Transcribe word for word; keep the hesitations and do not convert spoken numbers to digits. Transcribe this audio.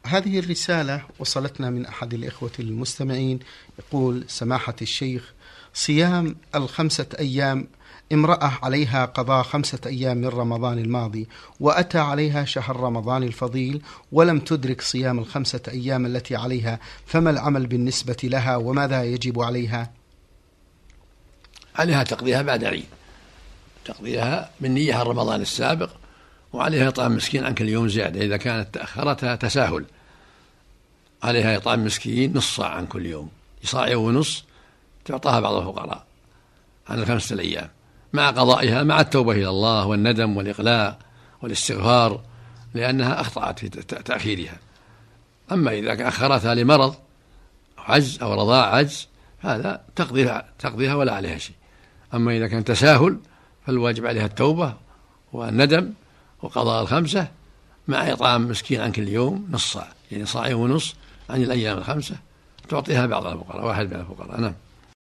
هذه الرسالة وصلتنا من أحد الإخوة المستمعين، يقول: سماحة الشيخ، صيام الخمسة أيام، امرأة عليها قضاء خمسة أيام من رمضان الماضي، وأتى عليها شهر رمضان الفضيل ولم تدرك صيام الخمسة أيام التي عليها، فما العمل بالنسبة لها وماذا يجب عليها؟ عليها تقضيها بعد عيد، تقضيها بالنية عن رمضان السابق، وعليها إطعام مسكين عن كل يوم زيادة إذا كانت تأخرتها تساهل. عليها إطعام مسكين نص صاع عن كل يوم، صاع ونص تعطاها بعض الفقراء عن الخمسة الأيام، مع قضائها مع التوبة إلى الله والندم والإقلاع والاستغفار، لأنها أخطأت في تأخيرها. أما إذا أخرتها لمرض أو عجز أو رضاع عجز هذا تقضيها, تقضيها ولا عليها شيء. أما إذا كان تساهل فالواجب عليها التوبة والندم وقضاء الخمسة مع إطعام مسكين عن كل يوم نص صاع، يعني صاع ونص عن الأيام الخمسة، تعطيها بعض الفقراء، واحد من الفقراء. نعم.